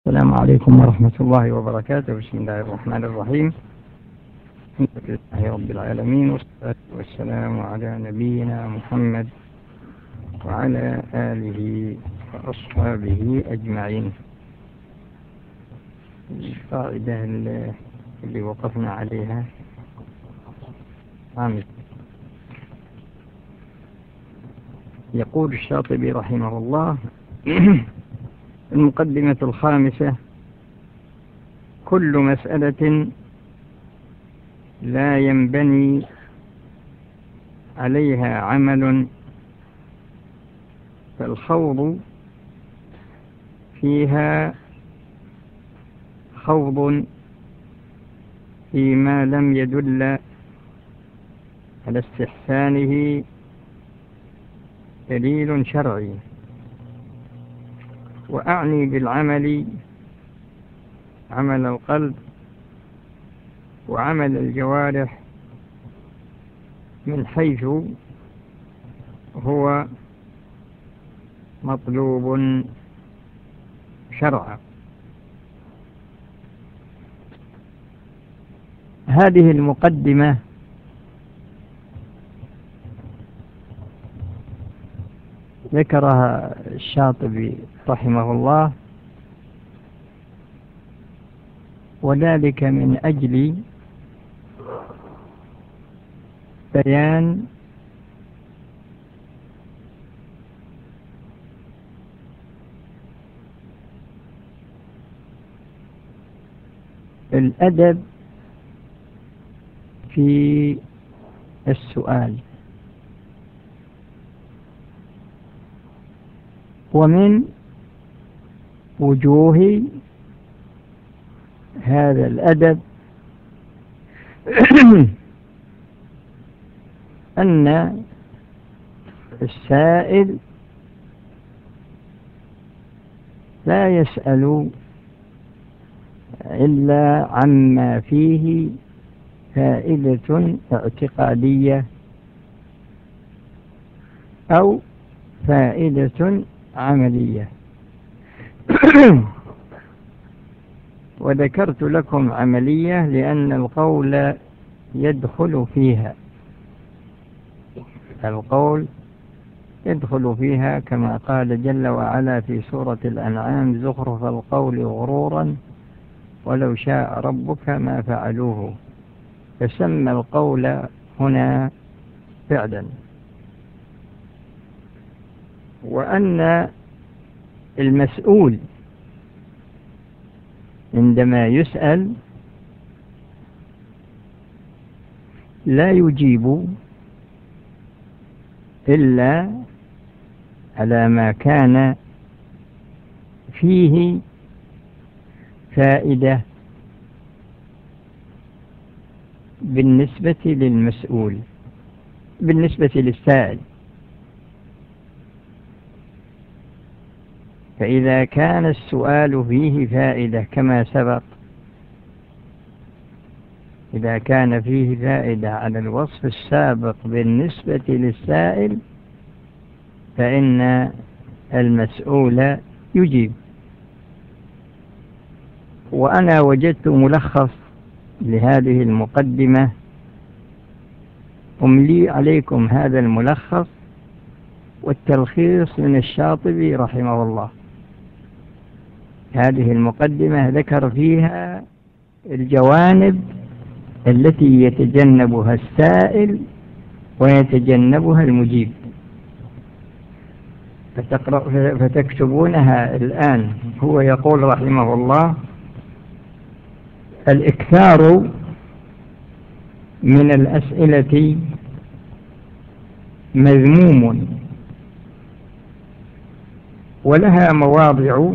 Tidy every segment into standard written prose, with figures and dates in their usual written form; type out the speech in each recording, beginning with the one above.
السلام عليكم ورحمة الله وبركاته. بسم الله الرحمن الرحيم. الحمد لله رب العالمين، والصلاة والسلام على نبينا محمد وعلى آله وأصحابه أجمعين. القاعدة اللي وقفنا عليها يقول الشاطبي رحمه الله: المقدمة الخامسة: كل مسألة لا ينبني عليها عمل فالخوض فيها خوض فيما لم يدل على استحسانه دليل شرعي. وأعني بالعمل عمل القلب وعمل الجوارح من حيث هو مطلوب شرعا. هذه المقدمة ذكرها الشاطبي رحمه الله، وذلك من أجل بيان الأدب في السؤال. ومن وجوه هذا الأدب أن السائل لا يسأل إلا عما فيه فائدة اعتقادية أو فائدة عملية. وذكرت لكم عملية لأن القول يدخل فيها، القول يدخل فيها كما قال جل وعلا في سورة الأنعام: زخرف القول غرورا ولو شاء ربك ما فعلوه. فسمى القول هنا فعلا. وأن المسؤول عندما يسأل لا يجيب إلا على ما كان فيه فائدة بالنسبة للمسؤول، بالنسبة للسائل. فإذا كان السؤال فيه فائدة كما سبق، إذا كان فيه فائدة على الوصف السابق بالنسبة للسائل فإن المسؤول يجيب. وأنا وجدت ملخص لهذه المقدمة، أملي عليكم هذا الملخص والتلخيص من الشاطبي رحمه الله. هذه المقدمة ذكر فيها الجوانب التي يتجنبها السائل ويتجنبها المجيب، فتكتبونها الآن. هو يقول رحمه الله: الإكثار من الأسئلة مذموم ولها مواضع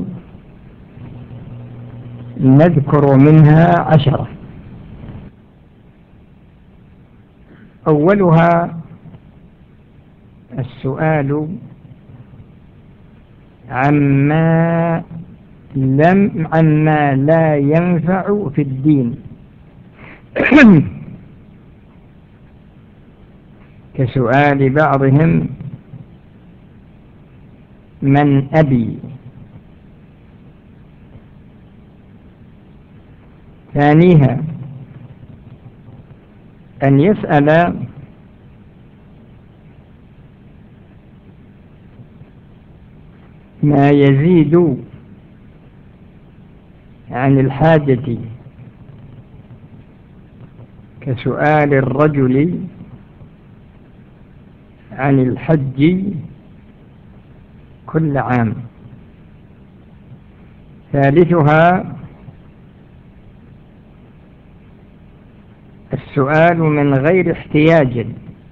نذكر منها 10. أولها السؤال عما لا ينفع في الدين كسؤال بعضهم: من أبي؟ ثانيها أن يسأل ما يزيد عن الحاجة، كسؤال الرجل عن الحج كل عام. ثالثها السؤال من غير احتياج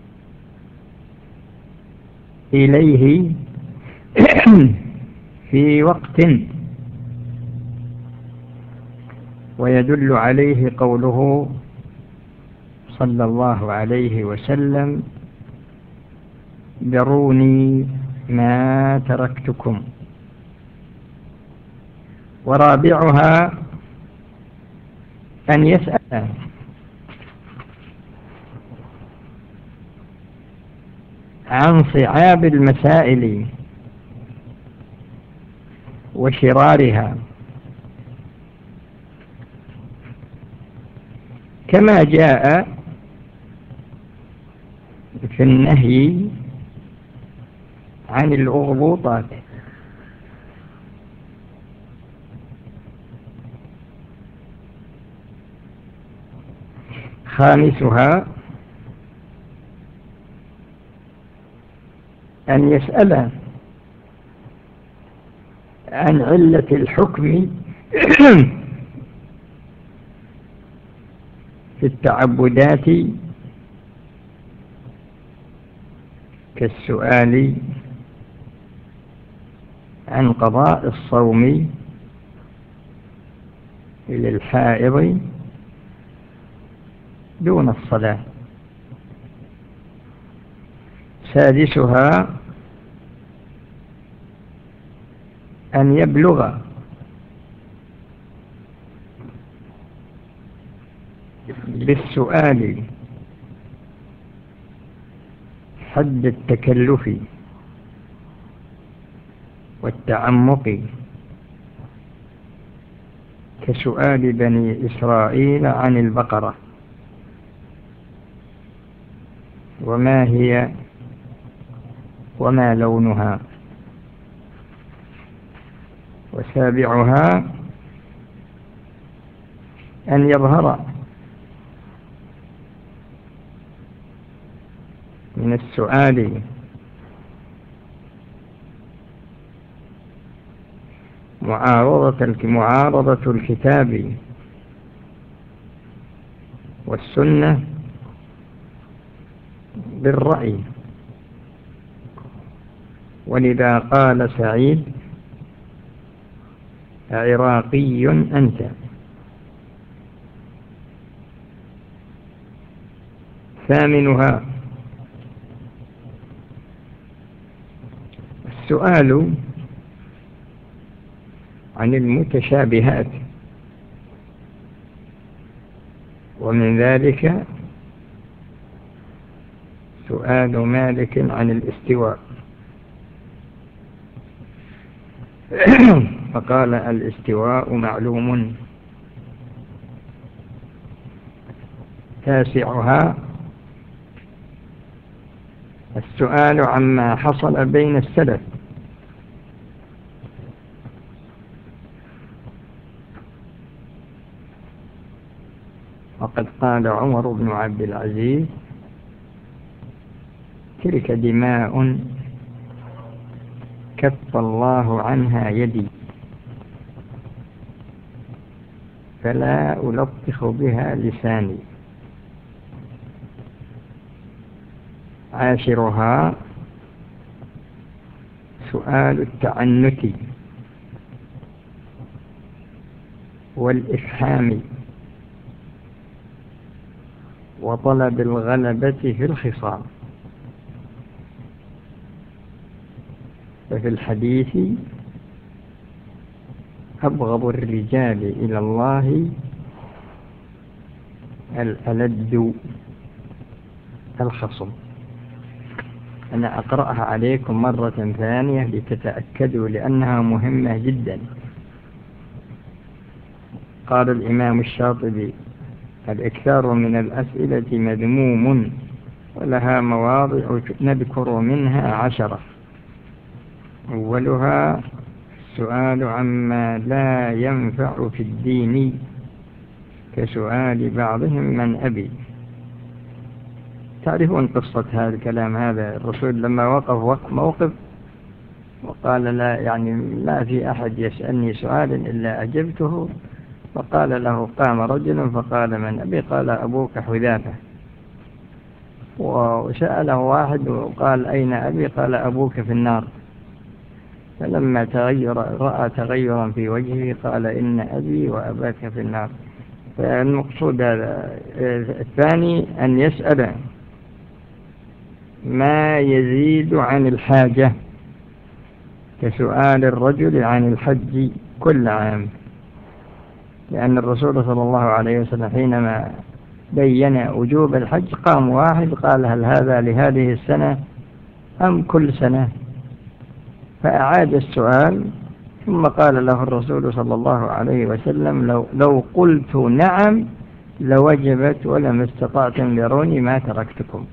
إليه في وقت، ويدل عليه قوله صلى الله عليه وسلم: ذروني ما تركتكم. ورابعها أن يسأل عن صعاب المسائل وشرارها، كما جاء في النهي عن الأغلوطات. خامسها أن يسأل عن علة الحكم في التعبدات، كالسؤال عن قضاء الصوم للحائض دون الصلاة. سادسها أن يبلغ بالسؤال حد التكلف والتعمق، كسؤال بني إسرائيل عن البقرة وما هي وما لونها. وسابعها أن يظهر من السؤال معارضة الكتاب والسنة بالرأي. ولذا قال سعيد: عراقي أنت. ثامنها السؤال عن المتشابهات، ومن ذلك سؤال مالك عن الاستواء، فقال: الاستواء معلوم. تاسعها السؤال عما حصل بين السلف، وقد قال عمر بن عبد العزيز: تلك دماء كف الله عنها يدي، فلا ألطخ بها لساني. عاشرها سؤال التعنت والإفحام وطلب الغلبة في الخصام. ففي الحديث: أبغض الرجال إلى الله الألد الخصم. أنا أقرأها عليكم مرة ثانية لتتأكدوا، لأنها مهمة جدا. قال الإمام الشاطبي: الإكثار من الأسئلة مذموم، ولها مواضع نذكر منها 10. أولها: السؤال عما لا ينفع في الدين، كسؤال بعضهم من أبي. تعرفون قصة هذا الكلام؟ هذا الرسول لما وقف موقف وقال: لا يعني ما في أحد يسألني سؤال إلا أجبته. فقال له: قام رجل فقال: من أبي؟ قال: أبوك حذافة. وسأله واحد وقال: أين أبي؟ قال: أبوك في النار. فلما رأى تغيرا في وجهه قال: إن أبي وأباك في النار. فالمقصود هذا. الثاني: أن يسأل ما يزيد عن الحاجة، كسؤال الرجل عن الحج كل عام، لأن الرسول صلى الله عليه وسلم حينما بين وجوب الحج قام واحد قال: هل هذا لهذه السنة أم كل سنة؟ فأعاد السؤال، ثم قال له الرسول صلى الله عليه وسلم: لو قلت نعم لوجبت، ولما استطعتم يروني ما تركتكم.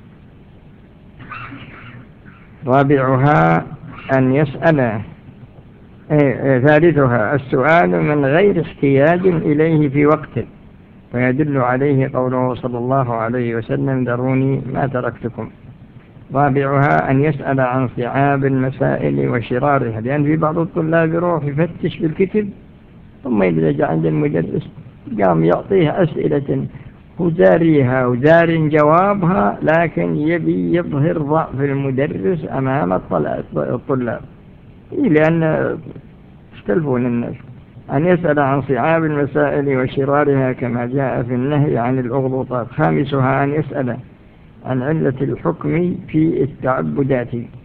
رابعها: أن يسأل. ثالثها: السؤال من غير احتياج إليه في وقته، ويدل عليه قوله صلى الله عليه وسلم: ذروني ما تركتكم. رابعها: أن يسأل عن صعاب المسائل وشرارها، لأن في بعض الطلاب يروح يفتش بالكتب ثم يدرج عند المدرس قام يعطيه أسئلة وزاريها وزار جوابها، لكن يبي يظهر ضعف المدرس أمام الطلاب، لأن يختلفون الناس. أن يسأل عن صعاب المسائل وشرارها كما جاء في النهي عن الأغلوطات. خامسها: أن يسأل عن علة الحكم في التعبدات،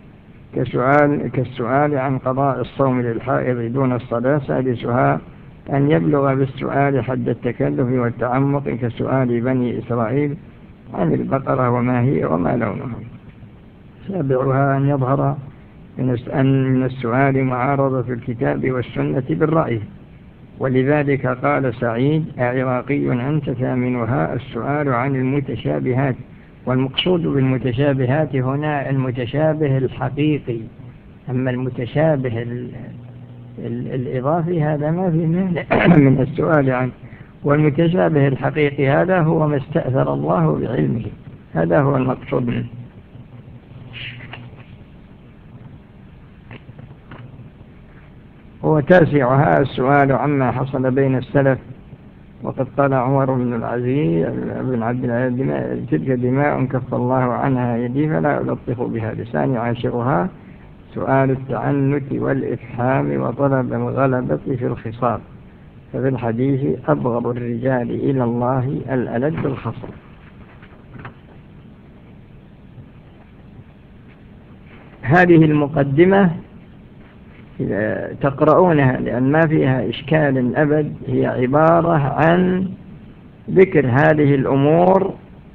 كالسؤال عن قضاء الصوم للحائض دون الصلاة. سادسها: أن يبلغ بالسؤال حد التكلف والتعمق، كسؤال بني إسرائيل عن البقرة وما هي وما لونها. سابعها: أن يظهر من السؤال معارضة الكتاب والسنة بالرأي، ولذلك قال سعيد: أعراقي أنت؟ ثامنها: السؤال عن المتشابهات، والمقصود بالمتشابهات هنا المتشابه الحقيقي، أما المتشابه الإضافي هذا ما في من السؤال عنه. والمتشابه الحقيقي هذا هو ما استأثر الله بعلمه، هذا هو المقصود منه. وتاسعها: السؤال عما حصل بين السلف، وقد قال عمر بن العزيز بن عبد العزيز: تلك دماء كف الله عنها يدي فلا ألطف بها لساني. عاشرها: سؤال التعنت والإفحام وطلب الغلبة في الخصام، ففي الحديث: أبغض الرجال إلى الله الألد الخصم. هذه المقدمة إذا تقرؤونها، لأن ما فيها إشكال أبد، هي عبارة عن ذكر هذه الأمور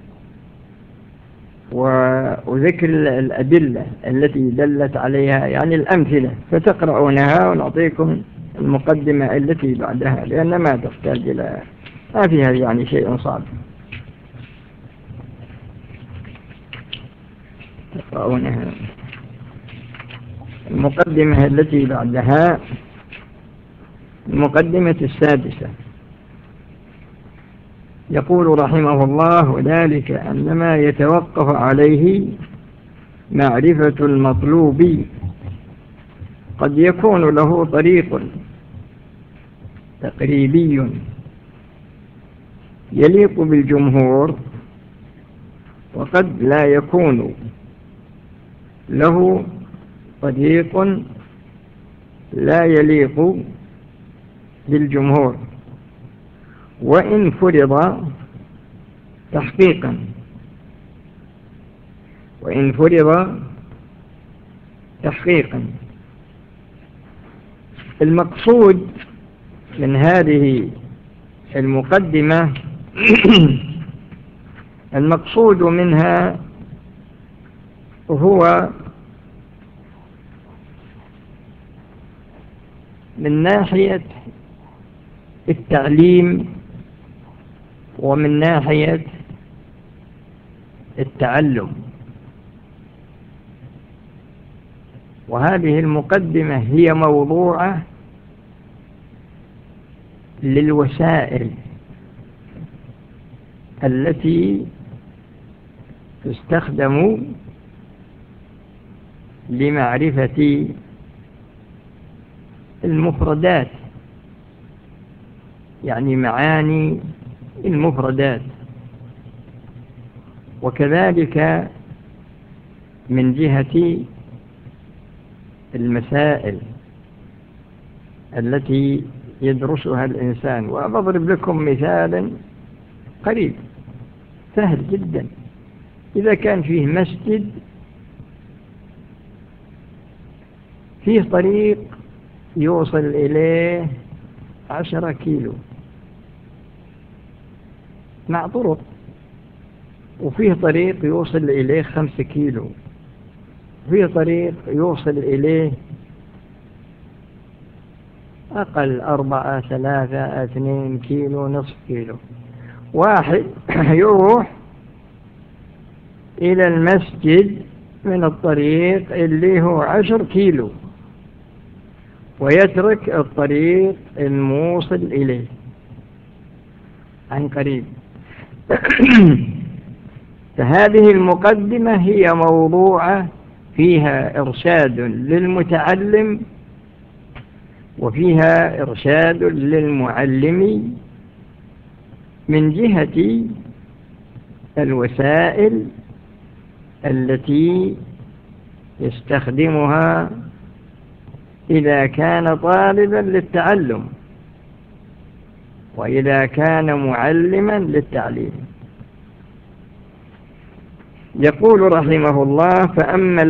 وذكر الأدلة التي دلت عليها، يعني الأمثلة، فتقرؤونها ونعطيكم المقدمة التي بعدها، لأن ما تحتاج إلى، ما فيها يعني شيء صعب. تقرؤونها. المقدمة التي بعدها المقدمة السادسة. يقول رحمه الله: وذلك أنما يتوقف عليه معرفة المطلوب، قد يكون له طريق تقريبي يليق بالجمهور، وقد لا يكون له طريق لا يليق بالجمهور، وإن فرض تحقيقا المقصود من هذه المقدمة المقصود منها هو من ناحية التعليم ومن ناحية التعلم. وهذه المقدمة هي موضوعة للوسائل التي تستخدم لمعرفة المفردات، يعني معاني المفردات، وكذلك من جهة المسائل التي يدرسها الإنسان. وأضرب لكم مثالا قريب سهل جدا. إذا كان فيه مسجد فيه طريق يوصل إليه 10 كيلو مع طرق، وفيه طريق يوصل إليه 5 كيلو، وفيه طريق يوصل إليه أقل 4 3 2 كيلو نصف كيلو. واحد يروح إلى المسجد من الطريق اللي هو 10 كيلو ويترك الطريق الموصل إليه عن قريب. فهذه المقدمة هي موضوعة فيها إرشاد للمتعلم وفيها إرشاد للمعلم من جهة الوسائل التي يستخدمها إذا كان طالبا للتعلم وإذا كان معلما للتعليم. يقول رحمه الله: فأما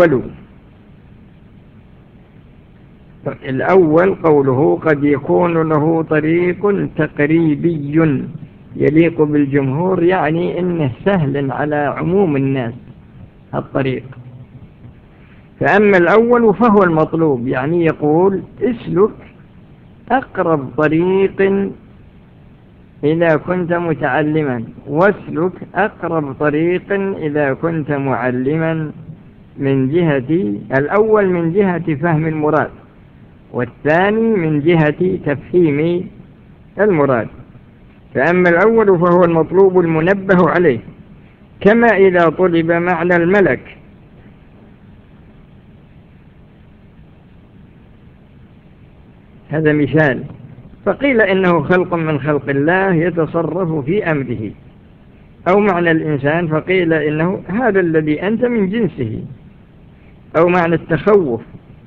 الأول قوله قد يكون له طريق تقريبي يليق بالجمهور، يعني إنه سهل على عموم الناس الطريق. فأما الأول فهو المطلوب، يعني يقول اسلك أقرب طريق إذا كنت متعلما، واسلك أقرب طريق إذا كنت معلما، من جهة الأول من جهة فهم المراد، والثاني من جهة تفهيم المراد. فأما الأول فهو المطلوب المنبه عليه، كما إذا طلب معنى الملك هذا مثال، فقيل إنه خلق من خلق الله يتصرف في أمره، أو معنى الإنسان فقيل إنه هذا الذي أنت من جنسه، أو معنى التخوف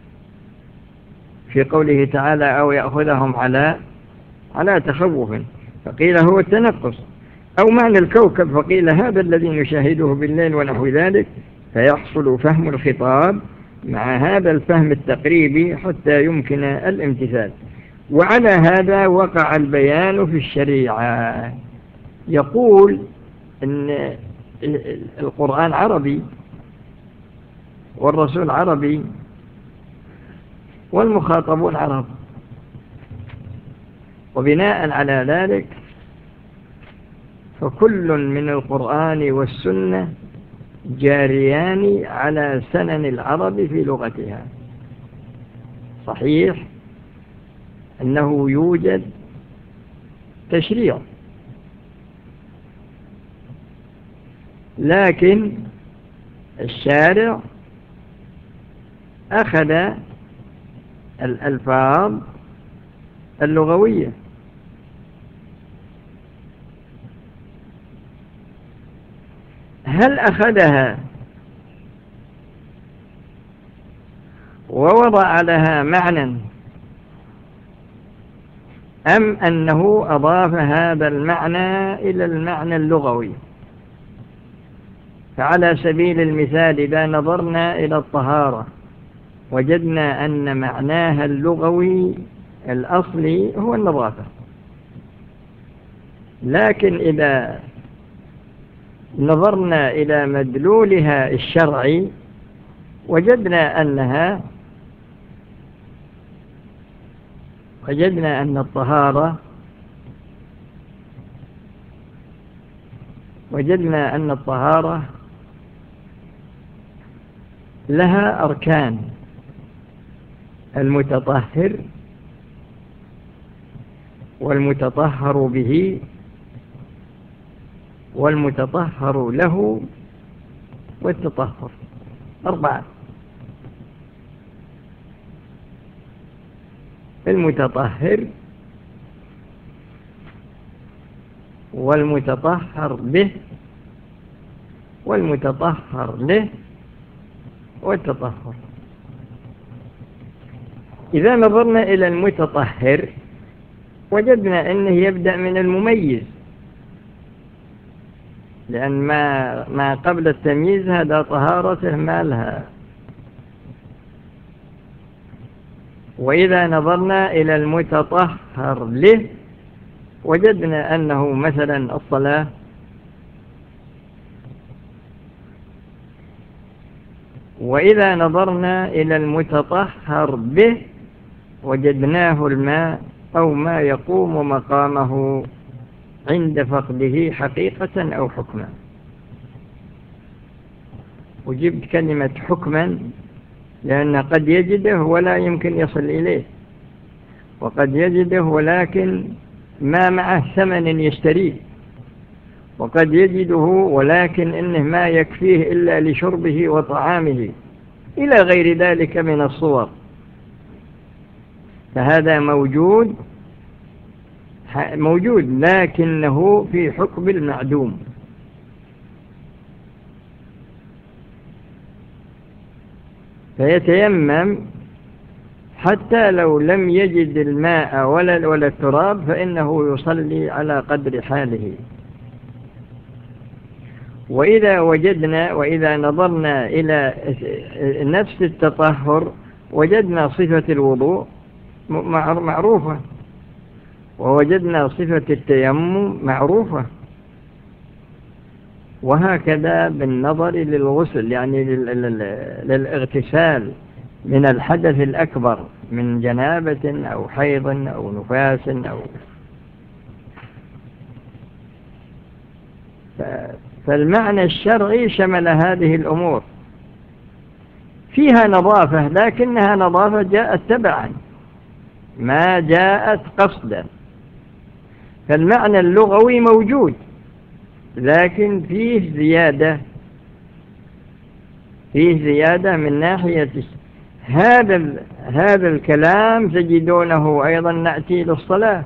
في قوله تعالى أو يأخذهم على تخوف فقيل هو التنقص، أو معنى الكوكب فقيل هذا الذي نشاهده بالليل ونحو ذلك، فيحصل فهم الخطاب مع هذا الفهم التقريبي حتى يمكن الامتثال. وعلى هذا وقع البيان في الشريعة. يقول إن القرآن عربي والرسول عربي والمخاطبون عرب، وبناء على ذلك فكل من القرآن والسنة جاريان على سنن العرب في لغتها. صحيح أنه يوجد تشريع، لكن الشارع أخذ الألفاظ اللغوية، هل أخذها ووضع لها معنى، أم أنه أضاف هذا المعنى إلى المعنى اللغوي؟ فعلى سبيل المثال إذا نظرنا إلى الطهارة وجدنا أن معناها اللغوي الأصلي هو النظافة، لكن إذا نظرنا إلى مدلولها الشرعي وجدنا أن الطهارة وجدنا أن الطهارة لها أركان: المتطهر، والمتطهر به، والمتطهر له، والتطهر. 4: المتطهر، والمتطهر به، والمتطهر له، والتطهر. إذا نظرنا إلى المتطهر وجدنا أنه يبدأ من المميز، لأن ما قبل التمييز هذا طهارته ما لها. وإذا نظرنا إلى المتطهر له وجدنا أنه مثلا الصلاة، وإذا نظرنا إلى المتطهر به وجدناه الماء أو ما يقوم مقامه عند فقده حقيقة أو حكما. وجبت كلمة حكما لأن قد يجده ولا يمكن يصل إليه، وقد يجده ولكن ما معه ثمن يشتريه، وقد يجده ولكن إنه ما يكفيه إلا لشربه وطعامه إلى غير ذلك من الصور. فهذا موجود لكنه في حكم المعدوم. فيتيمم حتى لو لم يجد الماء ولا التراب فإنه يصلي على قدر حاله. وإذا نظرنا إلى نفس التطهر وجدنا صفة الوضوء معروفة، ووجدنا صفة التيمم معروفة، وهكذا بالنظر للغسل يعني للاغتسال من الحدث الأكبر من جنابة أو حيض أو نفاس فالمعنى الشرعي شمل هذه الأمور، فيها نظافة لكنها نظافة جاءت تبعا ما جاءت قصدا. فالمعنى اللغوي موجود لكن فيه زيادة من ناحية هذا الكلام تجدونه أيضا نأتي للصلاة.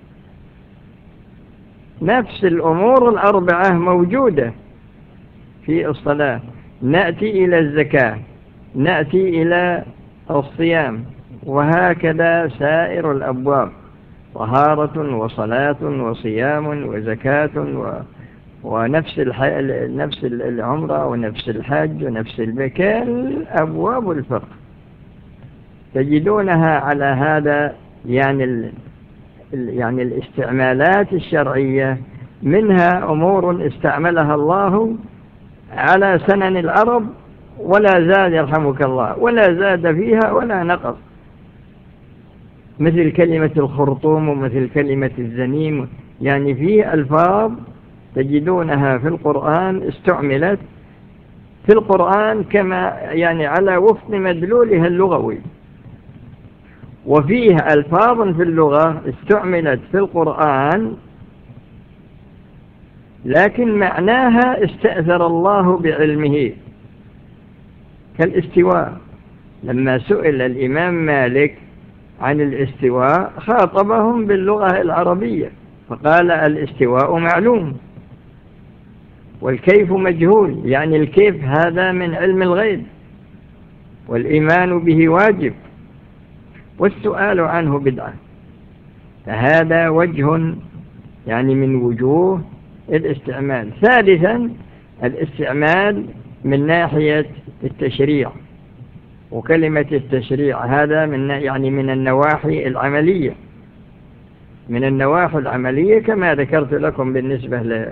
نفس الأمور الأربعة موجودة في الصلاة. نأتي إلى الزكاة، نأتي إلى الصيام، وهكذا سائر الأبواب: طهارة وصلاة وصيام وزكاة ونفس نفس العمرة ونفس الحج ونفس البكاء. أبواب الفقه تجدونها على هذا يعني الاستعمالات الشرعية، منها أمور استعملها الله على سنن العرب ولا زاد يرحمك الله ولا زاد فيها ولا نقص، مثل كلمة الخرطوم ومثل كلمة الزنيم. يعني في ألفاظ تجدونها في القرآن استعملت في القرآن كما يعني على وفق مدلولها اللغوي، وفيه ألفاظ في اللغة استعملت في القرآن لكن معناها استأثر الله بعلمه، كالاستواء. لما سئل الإمام مالك عن الاستواء خاطبهم باللغة العربية فقال: الاستواء معلوم والكيف مجهول. يعني الكيف هذا من علم الغيب والإيمان به واجب والسؤال عنه بدعة. فهذا وجه يعني من وجوه الاستعمال. ثالثا الاستعمال من ناحية التشريع، وكلمة التشريع هذا من النواحي العملية، من النواحي العملية كما ذكرت لكم بالنسبة له.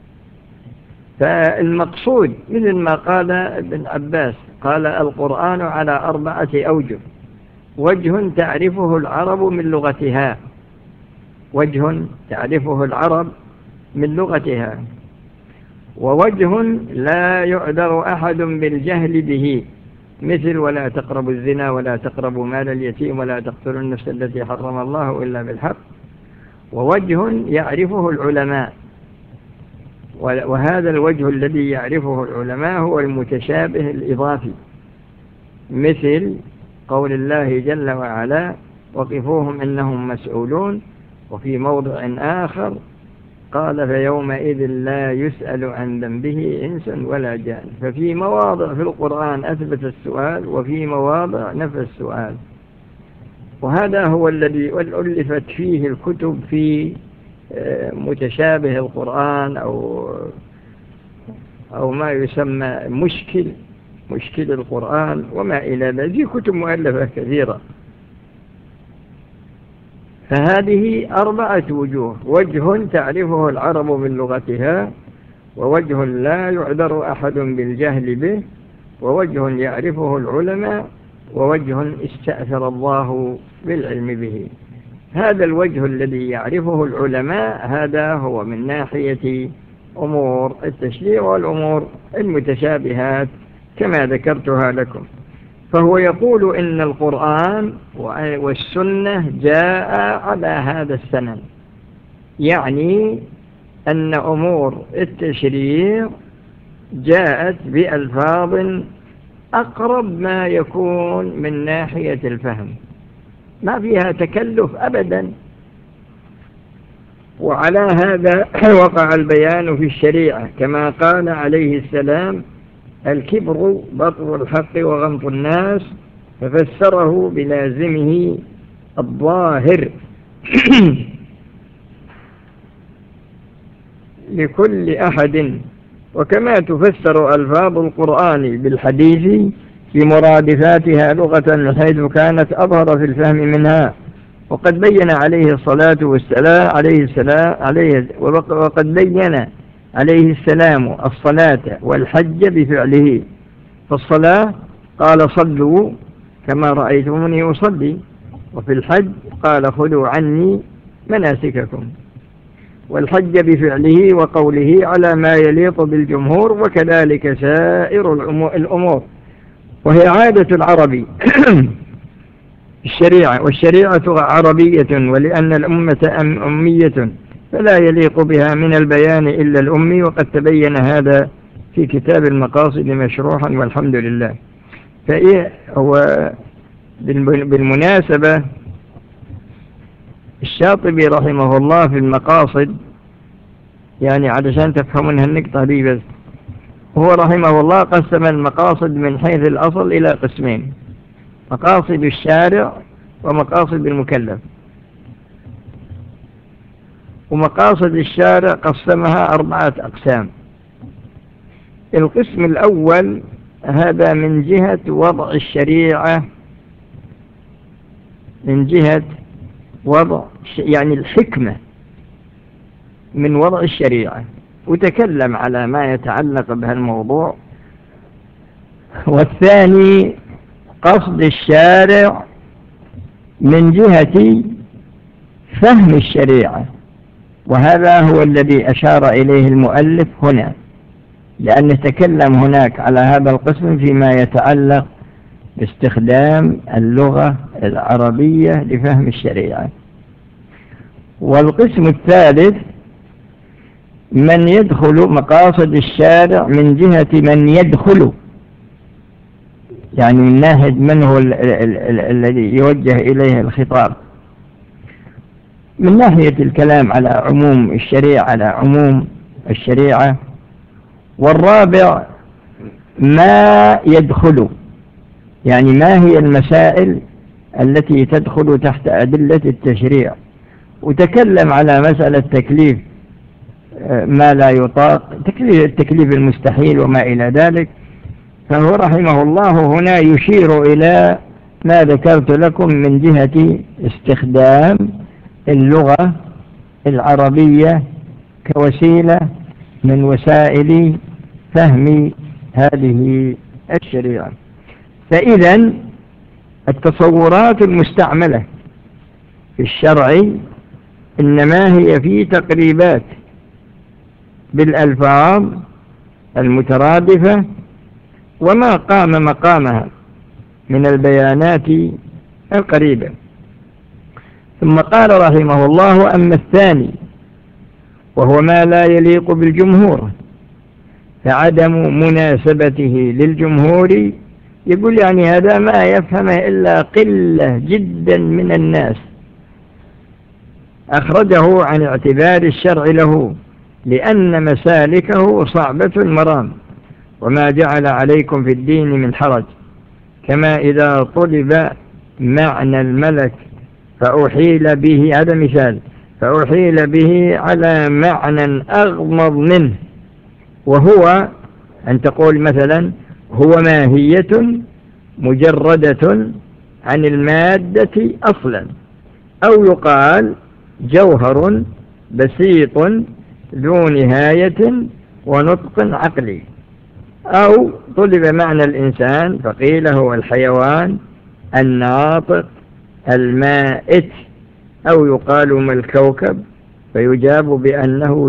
فالمقصود مثل ما قال ابن عباس قال: القرآن على 4 أوجه: وجه تعرفه العرب من لغتها، وجه تعرفه العرب من لغتها، ووجه لا يعذر أحد بالجهل به، مثل ولا تقربوا الزنا ولا تقربوا مال اليتيم ولا تقتلوا النفس التي حرم الله إلا بالحق. ووجه يعرفه العلماء، وهذا الوجه الذي يعرفه العلماء هو المتشابه الإضافي، مثل قول الله جل وعلا وقفوهم إنهم مسؤولون. وفي موضع آخر قال فيومئذ لا يسأل عن ذنبه إنس ولا جان. ففي مواضع في القرآن أثبت السؤال وفي مواضع نفى السؤال، وهذا هو الذي ألفت فيه الكتب في متشابه القرآن أو ما يسمى مشكل القرآن وما إلى ذلك، في كتب مؤلفة كثيرة. فهذه 4 وجوه: وجه تعرفه العرب من لغتها، ووجه لا يعذر أحد بالجهل به، ووجه يعرفه العلماء، ووجه استأثر الله بالعلم به. هذا الوجه الذي يعرفه العلماء هذا هو من ناحية أمور التشريع والأمور المتشابهات كما ذكرتها لكم. فهو يقول إن القرآن والسنة جاء على هذا السنن، يعني أن أمور التشريع جاءت بألفاظ أقرب ما يكون من ناحية الفهم، ما فيها تكلف أبدا. وعلى هذا وقع البيان في الشريعة، كما قال عليه السلام الكبر بطر الحق وغمط الناس، ففسره بلازمه الظاهر لكل أحد. وكما تفسر ألفاظ القرآن بالحديث بمرادفاتها لغة من حيث كانت أظهر في الفهم منها. وقد بين عليه الصلاة والسلام وقد بين عليه السلام الصلاة والحج بفعله. فالصلاة قال صلوا كما رأيتموني أصلي، وفي الحج قال خذوا عني مناسككم. والحج بفعله وقوله على ما يليق بالجمهور، وكذلك سائر الأمور. وهي عادة العربي الشريعة، والشريعة عربية، ولأن الأمة أمية فلا يليق بها من البيان إلا الأمي، وقد تبين هذا في كتاب المقاصد مشروحا والحمد لله. فإيه هو بالمناسبة الشاطبي رحمه الله في المقاصد، يعني علشان تفهمون هالنقطة دي بس، هو رحمه الله قسم المقاصد من حيث الأصل إلى قسمين: مقاصد الشارع ومقاصد المكلف. ومقاصد الشارع قسمها 4 أقسام. القسم الأول هذا من جهة وضع الشريعة، من جهة وضع يعني الحكمة من وضع الشريعة، وتكلم على ما يتعلق بها الموضوع. والثاني قصد الشارع من جهة فهم الشريعة، وهذا هو الذي أشار إليه المؤلف هنا، لأن نتكلم هناك على هذا القسم فيما يتعلق باستخدام اللغة العربية لفهم الشريعة. والقسم الثالث من يدخل مقاصد الشارع من جهة من يدخل، يعني من ناحية من هو الذي يوجه إليه الخطاب، من ناحية الكلام على عموم الشريعة، على عموم الشريعة. والرابع ما يدخل، يعني ما هي المسائل التي تدخل تحت أدلة التشريع، وتكلم على مسألة تكليف ما لا يطاق، التكليف المستحيل وما إلى ذلك. فهو رحمه الله هنا يشير إلى ما ذكرت لكم من جهة استخدام اللغة العربية كوسيلة من وسائل فهم هذه الشريعة. فإذا التصورات المستعملة في الشرع إنما هي في تقريبات بالألفاظ المترادفة وما قام مقامها من البيانات القريبة. ثم قال رحمه الله: أما الثاني وهو ما لا يليق بالجمهور فعدم مناسبته للجمهور، يقول يعني هذا ما يفهمه إلا قلة جدا من الناس، أخرجه عن اعتبار الشرع له لأن مسالكه صعبة المرام، وما جعل عليكم في الدين من حرج، كما إذا طلب معنى الملك فأحيل به، هذا مثال، فأحيل به على معنى أغمض منه، وهو أن تقول مثلا هو ماهية مجردة عن المادة أصلا، أو يقال جوهر بسيط ذو نهاية ونطق عقلي، أو طلب معنى الإنسان فقيل هو الحيوان الناطق المائت، أو يقال ما الكوكب فيجاب بأنه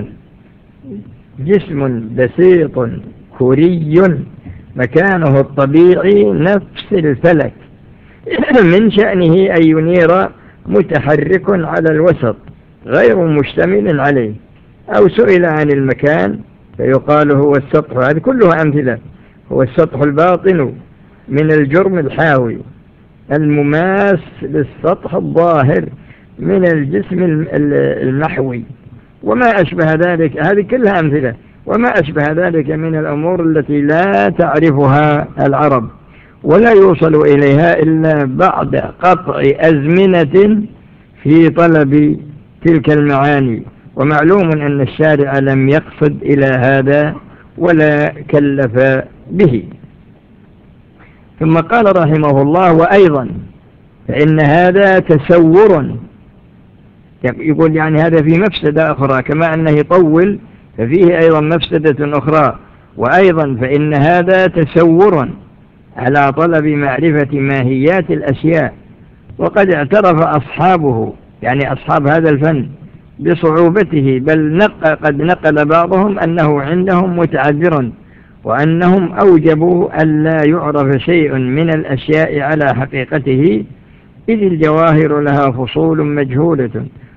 جسم بسيط كوري مكانه الطبيعي نفس الفلك، من شأنه أن ينير متحرك على الوسط غير مشتمل عليه، أو سئل عن المكان فيقال هو السطح، هذه كلها أمثلة، هو السطح الباطن من الجرم الحاوي المماس للسطح الظاهر من الجسم المحوي، وما أشبه ذلك، هذه كلها أمثلة، وما أشبه ذلك من الأمور التي لا تعرفها العرب ولا يوصل إليها إلا بعد قطع أزمنة في طلب تلك المعاني. ومعلوم أن الشارع لم يقصد إلى هذا ولا كلف به. ثم قال رحمه الله: وأيضا فإن هذا تسور، يقول يعني هذا في مفسدة أخرى، كما أنه يطول ففيه أيضا مفسدة أخرى. وأيضا فإن هذا تسور على طلب معرفة ماهيات الأشياء، وقد اعترف أصحابه يعني أصحاب هذا الفن بصعوبته، بل قد نقل بعضهم أنه عندهم متعذر، وأنهم أوجبوا أن لا يعرف شيء من الأشياء على حقيقته، إذ الجواهر لها فصول مجهولة،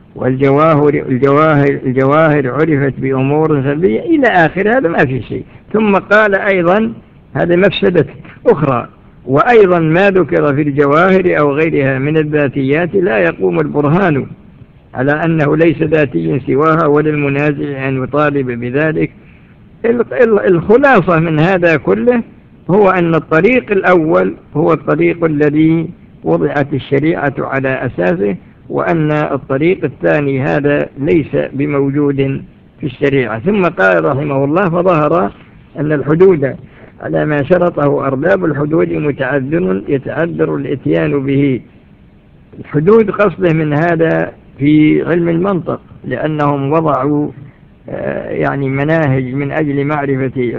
والجواهر عرفت بأمور سلبية إلى آخر، هذا ما في شيء. ثم قال أيضا هذا مفسدة أخرى: وأيضا ما ذكر في الجواهر أو غيرها من الذاتيات لا يقوم البرهان على أنه ليس ذاتي سواها، وللمنازع أن يطالب بذلك. الخلاصة من هذا كله هو أن الطريق الأول هو الطريق الذي وضعت الشريعة على أساسه، وأن الطريق الثاني هذا ليس بموجود في الشريعة. ثم قال رحمه الله: فظهر أن الحدود على ما شرطه أرباب الحدود متعذر يتعذر الإتيان به. الحدود قصده من هذا في علم المنطق، لأنهم وضعوا يعني مناهج من أجل معرفة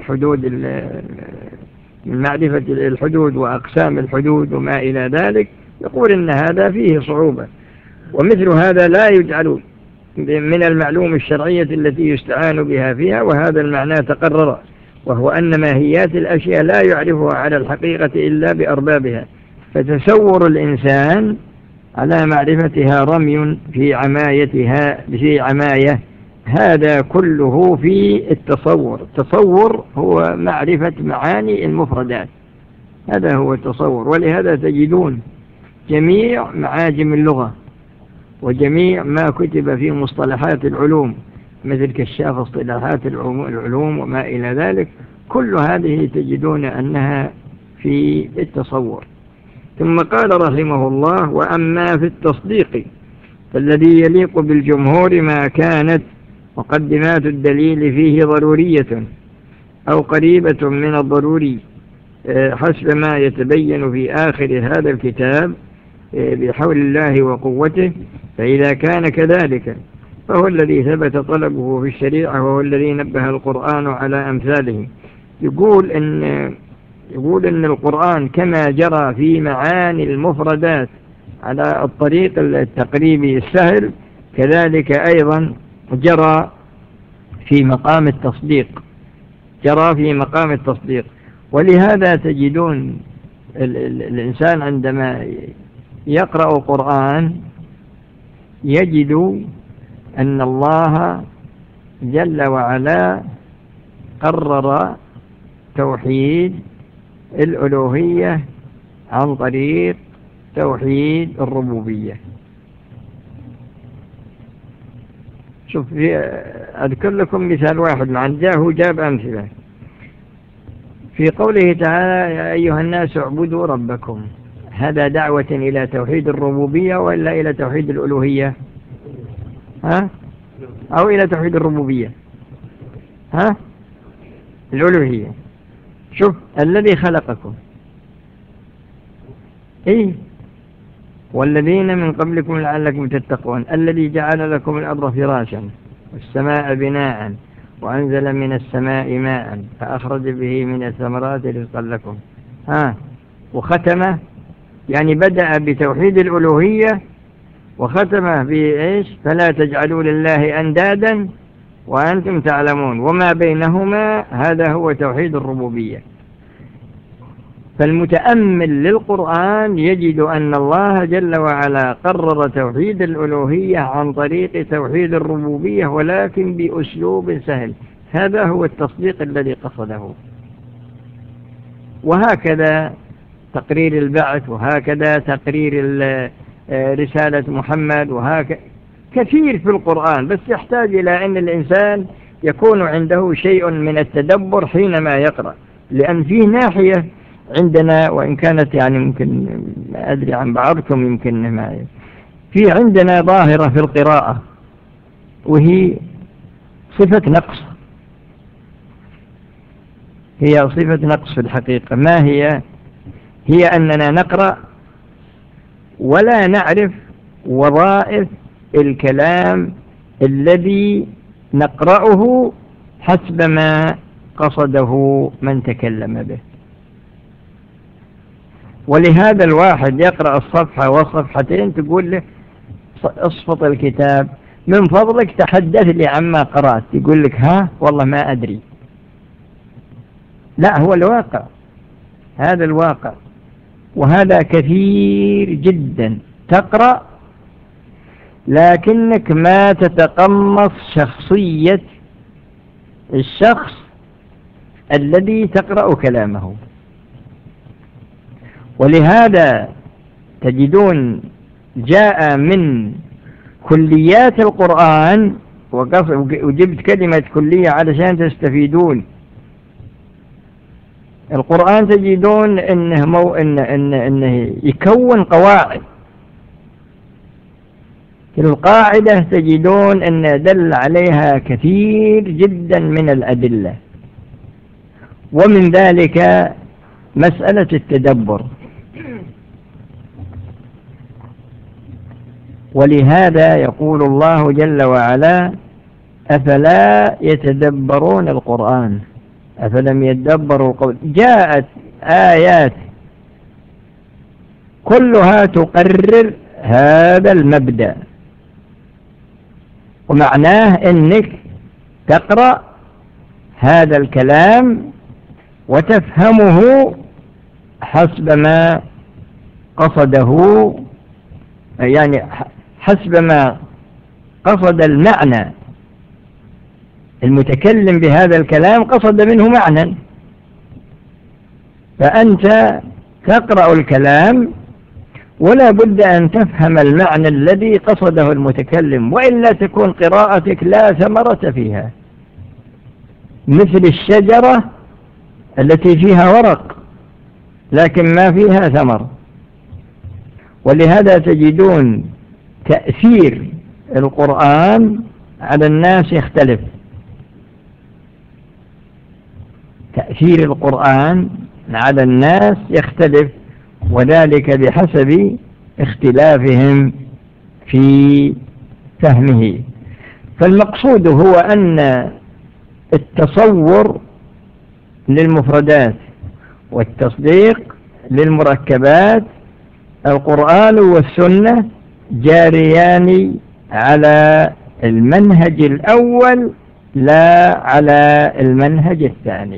الحدود وأقسام الحدود وما إلى ذلك، يقول إن هذا فيه صعوبة، ومثل هذا لا يجعل من المعلوم الشرعية التي يستعان بها فيها. وهذا المعنى تقرر، وهو أن ماهيات الأشياء لا يعرفها على الحقيقة إلا بأربابها، فتسور الإنسان على معرفتها رمي في عماية. هذا كله في التصور. التصور هو معرفة معاني المفردات، هذا هو التصور. ولهذا تجدون جميع معاجم اللغة وجميع ما كتب في مصطلحات العلوم مثل كشاف اصطلاحات العلوم وما إلى ذلك، كل هذه تجدون أنها في التصور. ثم قال رحمه الله: وأما في التصديق فالذي يليق بالجمهور ما كانت مقدمات الدليل فيه ضرورية أو قريبة من الضروري حسب ما يتبين في آخر هذا الكتاب بحول الله وقوته، فإذا كان كذلك فهو الذي ثبت طلبه في الشريعة، وهو الذي نبه القرآن على أمثاله. يقول إن القرآن كما جرى في معاني المفردات على الطريق التقريبي السهل، كذلك أيضا جرى في مقام التصديق جرى في مقام التصديق. ولهذا تجدون الإنسان عندما يقرأ القرآن يجد أن الله جل وعلا قرر توحيد الألوهية عن طريق توحيد الربوبية. شوف، أذكر لكم مثال واحد مع جاه جاب أمثلة. في قوله تعالى يا أيها الناس اعبدوا ربكم، هذا دعوة إلى توحيد الربوبية ولا إلى توحيد الألوهية؟ أو إلى توحيد الربوبية؟ الألوهية. شوف، الذي خلقكم والذين من قبلكم لعلكم تتقون، الذي جعل لكم الأرض فراشا والسماء بناء وأنزل من السماء ماء فأخرج به من الثمرات رزقا لكم. وختمه، يعني بدأ بتوحيد الألوهية وختمه بإيش؟ فلا تجعلوا لله أندادا وأنتم تعلمون، وما بينهما هذا هو توحيد الربوبية. فالمتأمل للقرآن يجد أن الله جل وعلا قرر توحيد الألوهية عن طريق توحيد الربوبية، ولكن بأسلوب سهل. هذا هو التصديق الذي قصده. وهكذا تقرير البعث، وهكذا تقرير رسالة محمد، وهكذا كثير في القرآن، بس يحتاج إلى أن الإنسان يكون عنده شيء من التدبر حينما يقرأ. لأن فيه ناحية عندنا، وإن كانت يعني ممكن ما أدري عن بعضكم يمكن ما في عندنا ظاهرة في القراءة، وهي صفة نقص. هي صفة نقص في الحقيقة. ما هي؟ هي أننا نقرأ ولا نعرف وظائف الكلام الذي نقرأه حسب ما قصده من تكلم به. ولهذا الواحد يقرأ الصفحة والصفحتين تقول له اصفط الكتاب من فضلك تحدث لي عما قرأت، يقول لك والله ما أدري. لا، هو الواقع، هذا الواقع. وهذا كثير جدا، تقرأ لكنك ما تتقمص شخصية الشخص الذي تقرأ كلامه. ولهذا تجدون جاء من كليات القرآن، وجبت كلمة كلية علشان تستفيدون. القرآن تجدون إنه يكون قواعد، القاعدة تجدون أن دل عليها كثير جدا من الأدلة، ومن ذلك مسألة التدبر. ولهذا يقول الله جل وعلا أفلا يتدبرون القرآن أفلم يدبروا القول. جاءت آيات كلها تقرر هذا المبدأ، ومعناه أنك تقرأ هذا الكلام وتفهمه حسب ما قصده، يعني حسب ما قصد المعنى. المتكلم بهذا الكلام قصد منه معنى، فأنت تقرأ الكلام ولا بد أن تفهم المعنى الذي قصده المتكلم، وإلا تكون قراءتك لا ثمرة فيها، مثل الشجرة التي فيها ورق لكن ما فيها ثمر. ولهذا تجدون تأثير القرآن على الناس يختلف. تأثير القرآن على الناس يختلف، وذلك بحسب اختلافهم في فهمه. فالمقصود هو أن التصور للمفردات والتصديق للمركبات، القرآن والسنة جاريان على المنهج الأول لا على المنهج الثاني.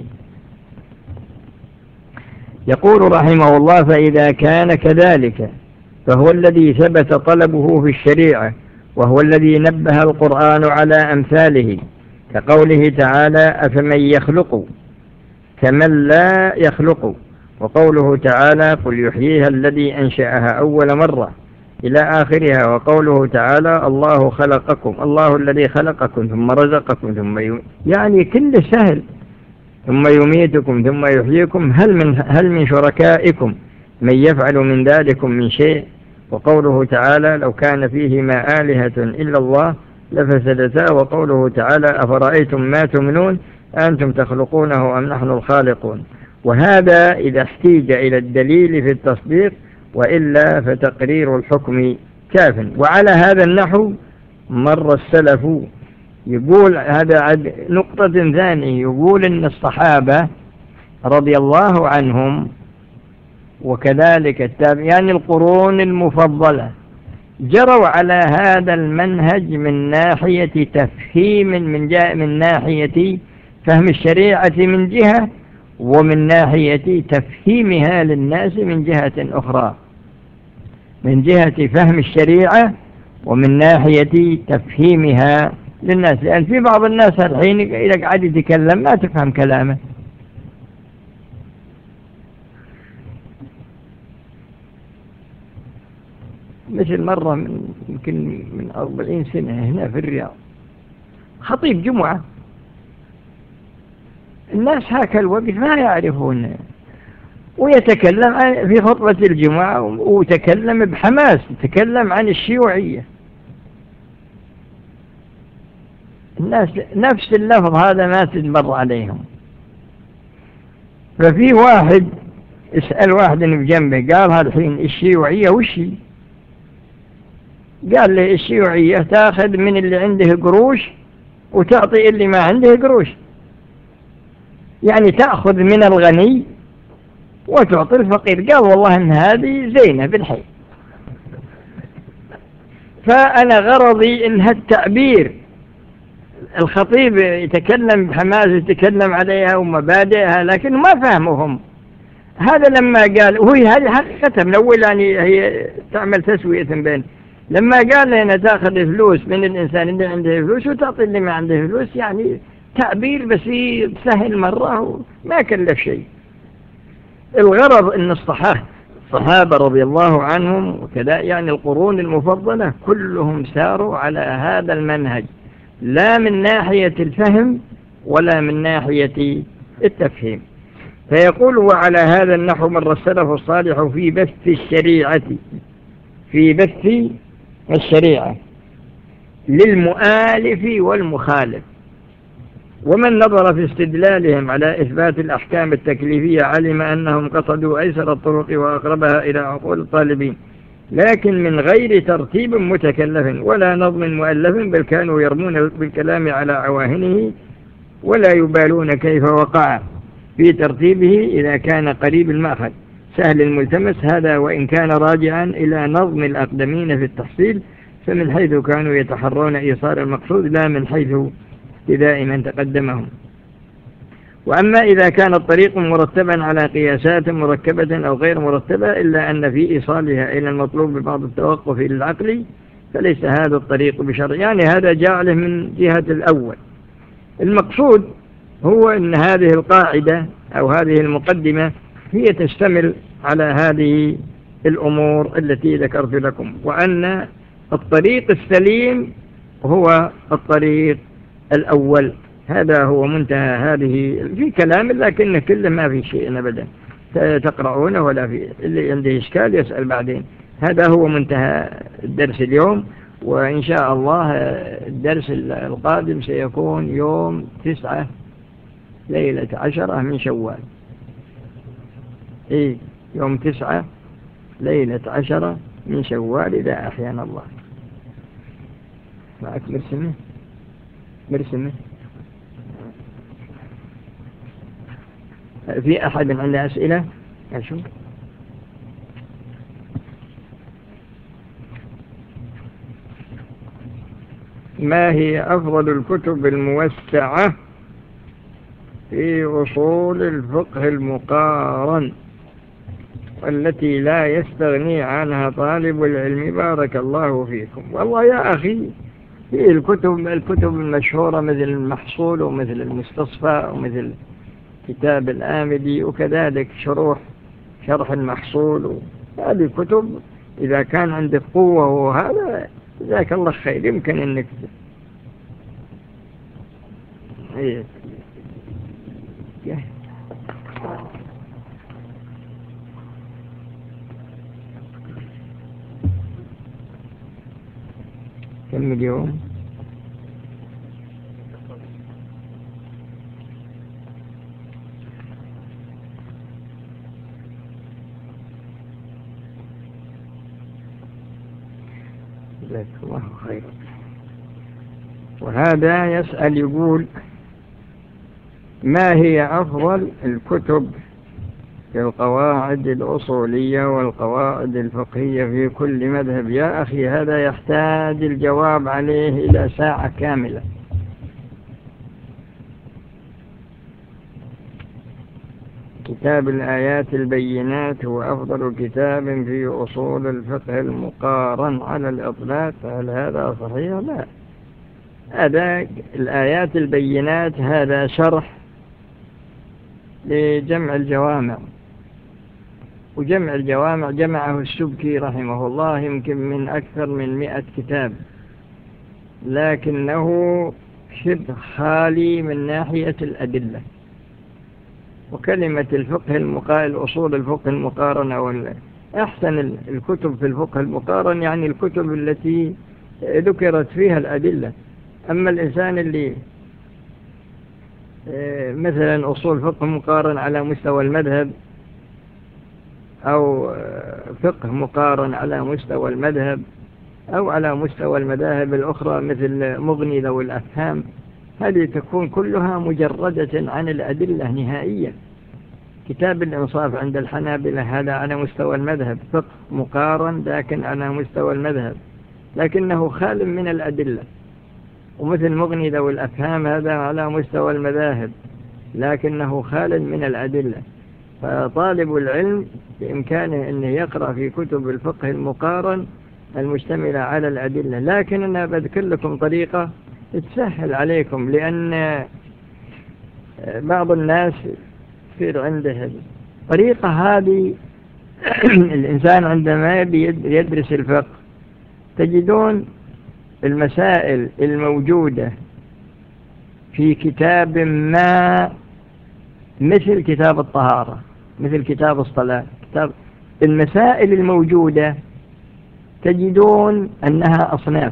يقول رحمه الله: فإذا كان كذلك فهو الذي ثبت طلبه في الشريعة، وهو الذي نبه القرآن على أمثاله، كقوله تعالى: أفمن يخلق كمن لا يخلق، وقوله تعالى: قل يحييها الذي أنشأها أول مرة، إلى آخرها. وقوله تعالى: الله خلقكم، الله الذي خلقكم ثم رزقكم ثم يعني كل سهل، ثم يميتكم ثم يحييكم، هل من شركائكم من يفعل من ذلكم من شيء. وقوله تعالى: لو كان فيهما آلهة إلا الله لفسدتا. وقوله تعالى: أفرأيتم ما تمنون أنتم تخلقونه أم نحن الخالقون. وهذا إذا احتيج إلى الدليل في التصديق، وإلا فتقرير الحكم كاف. وعلى هذا النحو مر السلف. يقول هذا نقطة ثانية، يقول إن الصحابة رضي الله عنهم وكذلك التابعين القرون المفضلة جروا على هذا المنهج من ناحية تفهيم، من ناحية فهم الشريعة من جهة، ومن ناحية تفهيمها للناس من جهة أخرى، من جهة فهم الشريعة ومن ناحية تفهيمها للناس. لأن في بعض الناس الحين إذا قاعد يتكلم ما تفهم كلامه. مثل مرة يمكن من 40 سنة هنا في الرياض، خطيب جمعة، الناس هاك الوقت ما يعرفون، ويتكلم في خطبة الجمعة وتكلم بحماس، تكلم عن الشيوعية. الناس نفس اللفظ هذا ما تمر عليهم. ففي واحد اسأل واحد بجنبه، قال هذا الحين الشيوعية وشي؟ قال لي الشيوعية تاخذ من اللي عنده قروش وتعطي اللي ما عنده قروش، يعني تأخذ من الغني وتعطي الفقير. قال والله إن هذه زينة بالحي. فأنا غرضي إن هالتعبير الخطيب يتكلم بحماس، يتكلم عليها ومبادئها، لكن ما فهمهم. هذا لما قال، وهي هذه حقيقة من أول، يعني هي تعمل تسوية بين، لما قال لنا تأخذ فلوس من الإنسان اللي عنده فلوس وتعطي اللي ما عنده فلوس، يعني تعبير بسيط سهل مرة ما كلف شيء. الغرض أن الصحابة رضي الله عنهم وكذا، يعني القرون المفضلة كلهم ساروا على هذا المنهج، لا من ناحية الفهم ولا من ناحية التفهيم. فيقول: وعلى هذا النحو مر السلف الصالح في بث الشريعة، في بث الشريعة للمؤالف والمخالف. ومن نظر في استدلالهم على إثبات الأحكام التكليفية علم أنهم قصدوا أيسر الطرق وأقربها إلى عقول الطالبين، لكن من غير ترتيب متكلف ولا نظم مؤلف، بل كانوا يرمون بالكلام على عواهنه ولا يبالون كيف وقع في ترتيبه إذا كان قريب المأخذ سهل الملتمس. هذا وإن كان راجعا إلى نظم الأقدمين في التحصيل، فمن حيث كانوا يتحرون إيصال المقصود لا من حيث ابتداء من تقدمهم. وأما إذا كان الطريق مرتبا على قياسات مركبة أو غير مرتبة، إلا أن في إيصالها إلى المطلوب ببعض التوقف للعقل، فليس هذا الطريق بشرع. يعني هذا جعله من جهة الأول. المقصود هو أن هذه القاعدة أو هذه المقدمة هي تشتمل على هذه الأمور التي ذكرت لكم، وأن الطريق السليم هو الطريق الأول. هذا هو منتهى هذه في كلام، لكن كله ما في شيء أبدا تقرؤونه ولا في. اللي عنده إشكال يسأل بعدين. هذا هو منتهى الدرس اليوم، وإن شاء الله الدرس القادم سيكون يوم 9 ليلة 10 من شوال. يوم 9 ليلة 10 من شوال إذا أحيانا الله. معك مرسمة في أحد عنده أسئلة؟ أشوف. ما هي أفضل الكتب الموسعة في أصول الفقه المقارن والتي لا يستغني عنها طالب العلم؟ بارك الله فيكم. والله يا أخي، في الكتب المشهورة مثل المحصول ومثل المستصفى ومثل كتاب الآمدي، وكذلك شرح المحصول، هذه كتب إذا كان عندك قوة وهذا جزاك الله خير، يمكن أنك كم اليوم؟ جزاك الله خير. وهذا يسأل يقول: ما هي أفضل الكتب في القواعد الأصولية والقواعد الفقهية في كل مذهب؟ يا أخي، هذا يحتاج الجواب عليه إلى ساعة كاملة. كتاب الآيات البينات هو أفضل كتاب في أصول الفقه المقارن على الإطلاق، هل هذا صحيح؟ لا، هذا الآيات البينات هذا شرح لجمع الجوامع، وجمع الجوامع جمعه السبكي رحمه الله يمكن من أكثر من 100 كتاب، لكنه شبه خالي من ناحية الأدلة. وكلمة الفقه أصول الفقه المقارن أو أحسن الكتب في الفقه المقارن يعني الكتب التي ذكرت فيها الأدلة. أما الإنسان اللي مثلا أصول فقه مقارن على مستوى المذهب أو فقه مقارن على مستوى المذهب أو على مستوى المذاهب الأخرى مثل مغني ذوي الأفهام، هذه تكون كلها مجردة عن الأدلة نهائيا. كتاب الإنصاف عند الحنابلة هذا على مستوى المذهب، فقه مقارن لكن على مستوى المذهب، لكنه خال من الأدلة. ومثل مغني ذوي الأفهام هذا على مستوى المذاهب لكنه خال من الأدلة. فطالب العلم بإمكانه أنه يقرأ في كتب الفقه المقارن المشتملة على الأدلة. لكن أنا بذكر لكم طريقة تسهل عليكم، لأن بعض الناس يصير عنده طريقة هذه. الإنسان عندما يدرس الفقه تجدون المسائل الموجودة في كتاب ما مثل كتاب الطهارة، مثل كتاب الصلاة، المسائل الموجودة تجدون أنها أصناف.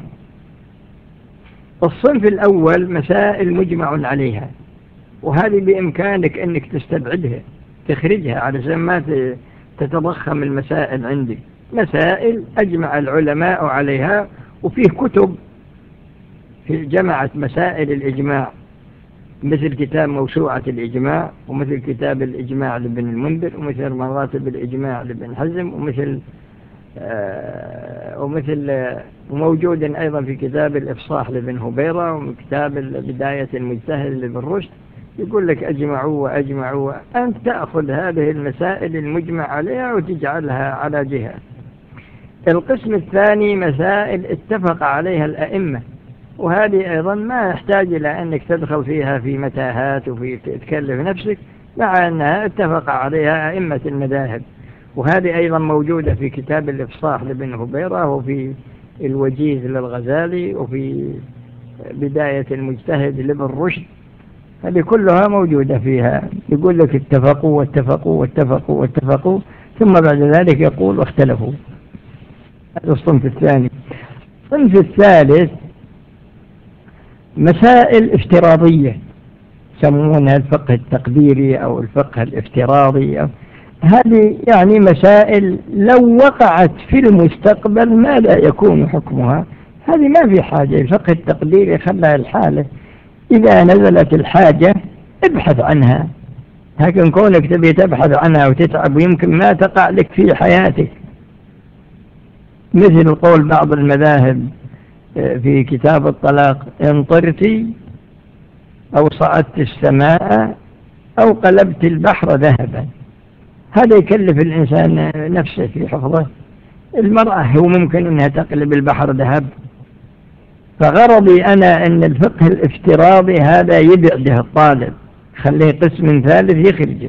الصنف الأول مسائل مجمع عليها، وهذه بإمكانك أنك تستبعدها تخرجها على ما تتضخم المسائل عندك. مسائل أجمع العلماء عليها، وفيه كتب في جمعت مسائل الإجماع مثل كتاب موسوعة الإجماع، ومثل كتاب الإجماع لابن المنذر، ومثل مراتب الإجماع لابن حزم، وموجود أيضا في كتاب الإفصاح لابن هبيرة، وكتاب بداية المجتهد لابن رشد. يقول لك أجمعوا أنت تأخذ هذه المسائل المجمع عليها وتجعلها على جهة. القسم الثاني مسائل اتفق عليها الأئمة، وهذه أيضا ما يحتاج إلى أنك تدخل فيها في متاهات وفي تكلف نفسك، مع أنها اتفق عليها أئمة المذاهب. وهذه أيضا موجودة في كتاب الإفصاح لابن هبيرة، وفي الوجيز للغزالي، وفي بداية المجتهد لابن رشد. هذه كلها موجودة فيها. يقول لك اتفقوا واتفقوا واتفقوا واتفقوا، ثم بعد ذلك يقول واختلفوا. هذا الصنف الثاني. الصنف الثالث مسائل افتراضية يسمونها الفقه التقديري أو الفقه الافتراضي. هذه يعني مسائل لو وقعت في المستقبل ماذا يكون حكمها؟ هذه ما في حاجة. الفقه التقديري خلها الحالة، إذا نزلت الحاجة ابحث عنها، لكن كونك تبي تبحث عنها وتتعب ويمكن ما تقع لك في حياتك، مثل قول بعض المذاهب في كتاب الطلاق: إن طرت أو صعدت السماء أو قلبت البحر ذهبا. هذا يكلف الإنسان نفسه في حفظه. المرأة هو ممكن أنها تقلب البحر ذهب، فغرضي أنا أن الفقه الافتراضي هذا يبعده الطالب، خليه قسم ثالث يخرجه.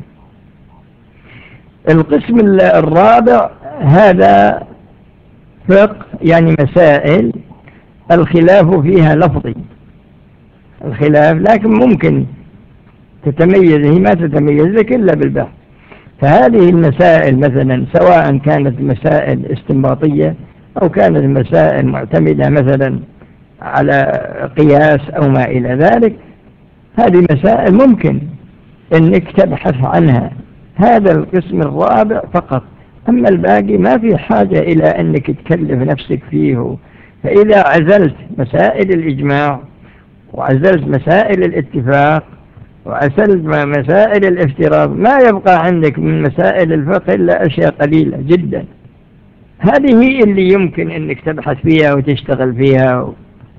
القسم الرابع هذا فقه، يعني مسائل الخلاف فيها لفظي، الخلاف لكن ممكن تتميز، هي ما تتميز لك إلا بالبحث. فهذه المسائل مثلا سواء كانت مسائل استنباطية أو كانت مسائل معتمدة مثلا على قياس أو ما إلى ذلك، هذه مسائل ممكن أنك تبحث عنها. هذا القسم الرابع فقط، أما الباقي ما في حاجة إلى أنك تكلف نفسك فيه. فإذا عزلت مسائل الإجماع وعزلت مسائل الاتفاق وعزلت مسائل الافتراض، ما يبقى عندك من مسائل الفقه إلا أشياء قليلة جدا. هذه هي اللي يمكن أنك تبحث فيها وتشتغل فيها.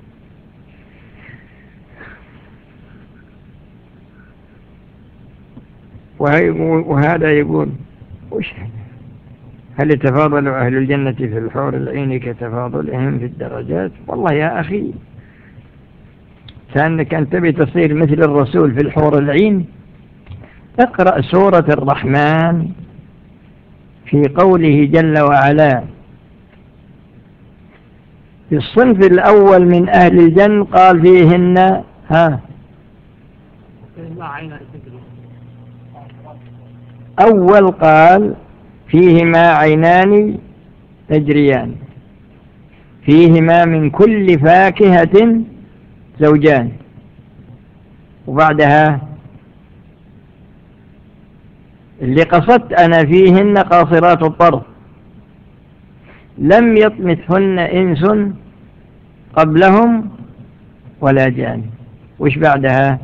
وهذا يقول: وش هل يتفاضل أهل الجنة في الحور العين كتفاضلهم في الدرجات؟ والله يا أخي، كأنك أن تبي تصير مثل الرسول في الحور العين، اقرأ سورة الرحمن في قوله جل وعلا: في الصنف الأول من أهل الجنة قال فيهن أول قال فيهما عينان تجريان فيهما من كل فاكهة زوجان، وبعدها اللي قصدت أنا فيهن قاصرات الطرف لم يطمثهن إنس قبلهم ولا جان. وش بعدها؟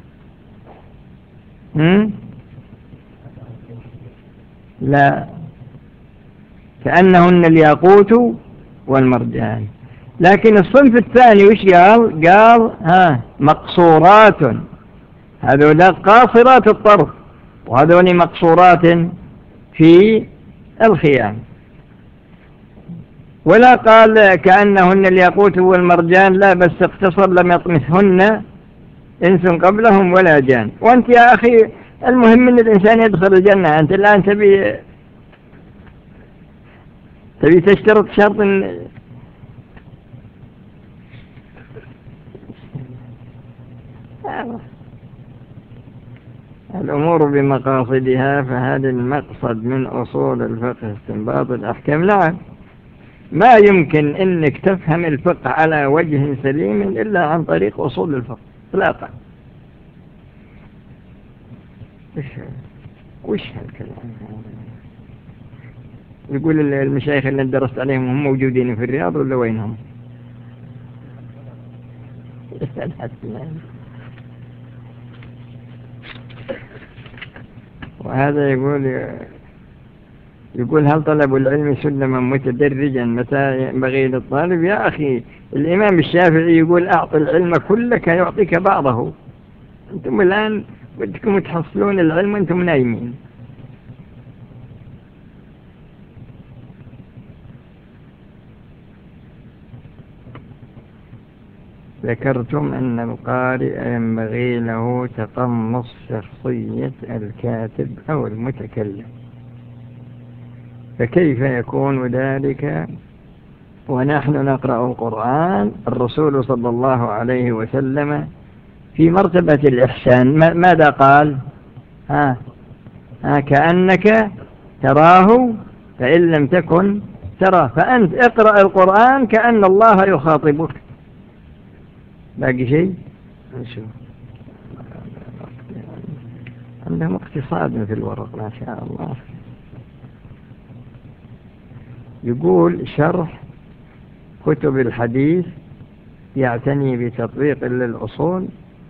لا، كأنهن الياقوت والمرجان. لكن الصنف الثاني وش قال مقصورات، هذول قاصرات الطرف وهذول مقصورات في الخيام. ولا قال كأنهن الياقوت والمرجان، لا، بس اقتصر لم يطمثهن إنس قبلهم ولا جان. وأنت يا أخي المهم أن الإنسان يدخل الجنة، أنت الآن تبي تشترط شرط الأمور بمقاصدها. فهذا المقصد من أصول الفقه استنباط الأحكام. نعم، ما يمكن أنك تفهم الفقه على وجه سليم إلا عن طريق أصول الفقه إطلاقا. وش هالكلام؟ يقول المشايخ اللي درست عليهم هم موجودين في الرياض ولا وينهم؟ وهذا يقول هل طلب العلم سلما متدرجا متى ينبغي للطالب؟ يا أخي الإمام الشافعي يقول أعط العلم كلك يعطيك بعضه. أنتم الآن بدكم تحصلون العلم وأنتم نايمين. ذكرتم أن القارئ ينبغي له تقمص شخصية الكاتب أو المتكلم، فكيف يكون ذلك ونحن نقرأ القرآن؟ الرسول صلى الله عليه وسلم في مرتبة الإحسان ماذا قال؟ كأنك تراه فإن لم تكن تراه. فأنت اقرأ القرآن كأن الله يخاطبك. باقي شيء؟ نشوف. عندهم اقتصاد في الورق ما شاء الله. يقول شرح كتب الحديث يعتني بتطبيق للأصول.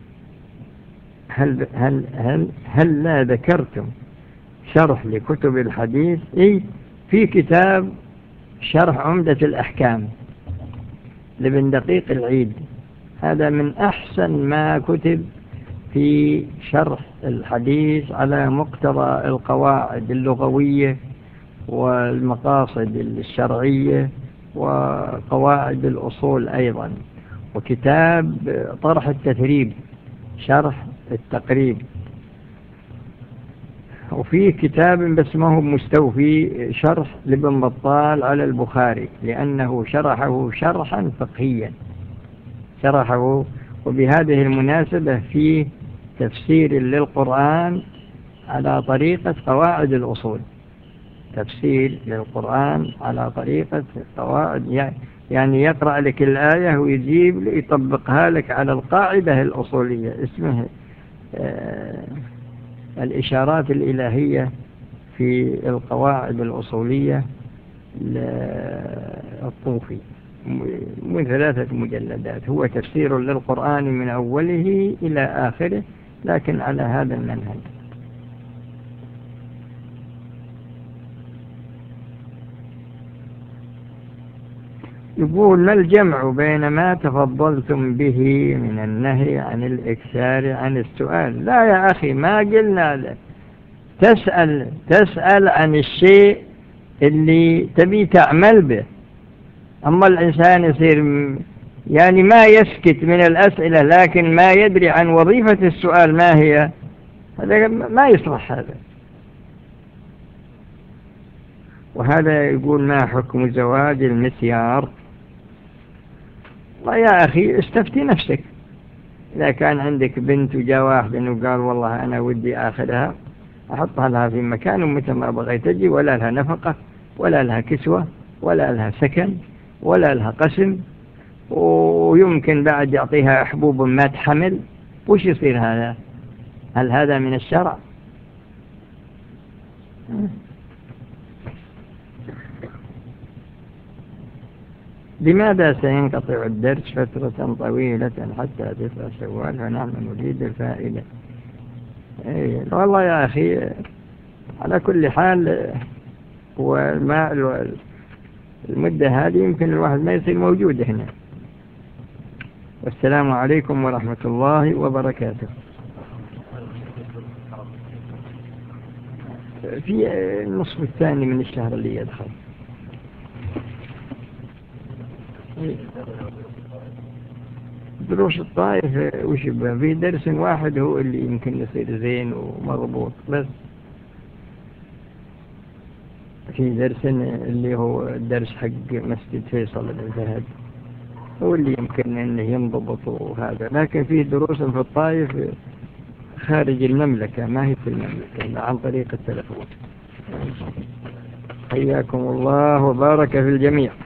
هل لا ذكرتم شرح لكتب الحديث؟ في كتاب شرح عمدة الأحكام لابن دقيق العيد. هذا من أحسن ما كتب في شرح الحديث على مقتضى القواعد اللغوية والمقاصد الشرعية وقواعد الأصول أيضا. وكتاب طرح التثريب شرح التقريب. وفيه كتاب بس ما هو مستوفي شرح لابن بطال على البخاري، لأنه شرحه شرحا فقهيا شرحه. وبهذه المناسبة فيه تفسير للقرآن على طريقة قواعد الأصول، تفسير للقرآن على طريقة قواعد، يعني يقرأ لك الآية ويجيب يطبقها لك على القاعدة الأصولية، اسمه الإشارات الإلهية في القواعد الأصولية للطوفي، من 3 مجلدات. هو تفسير للقرآن من أوله إلى آخره، لكن على هذا المنهج. يقول: ما الجمع بين ما تفضلتم به من النهي عن الإكثار عن السؤال؟ لا يا أخي، ما قلنا لك تسأل عن الشيء اللي تبي تعمل به. أما الإنسان يصير يعني ما يسكت من الأسئلة لكن ما يدري عن وظيفة السؤال ما هي، هذا ما يصلح هذا. وهذا يقول: ما حكم زواج المسيار؟ والله يا أخي استفتي نفسك. إذا كان عندك بنت وجاء واحد إنه قال والله أنا ودي آخذها، أحطها لها في مكان ومتى ما بغيت تجي، ولا لها نفقة ولا لها كسوة ولا لها سكن ولا لها قسم، ويمكن بعد يعطيها حبوب ما تحمل، وش يصير هذا؟ هل هذا من الشرع؟ لماذا سينقطع الدرس فترة طويلة حتى 9 شوال فنحن نريد الفائدة؟ والله يا أخي على كل حال المدة هذه يمكن الواحد ما يصير موجود هنا. والسلام عليكم ورحمة الله وبركاته. في النصف الثاني من الشهر اللي يدخل دروس الطائف، وش يبقى في درس واحد هو اللي يمكن يصير زين ومضبوط، بس في درس اللي هو الدرس حق مسجد فيصل بن فهد هو اللي يمكن انه ينضبط وهذا، لكن في دروس في الطائف خارج المملكة ما هي في المملكة عن طريق التلفون. حياكم الله وبارك في الجميع.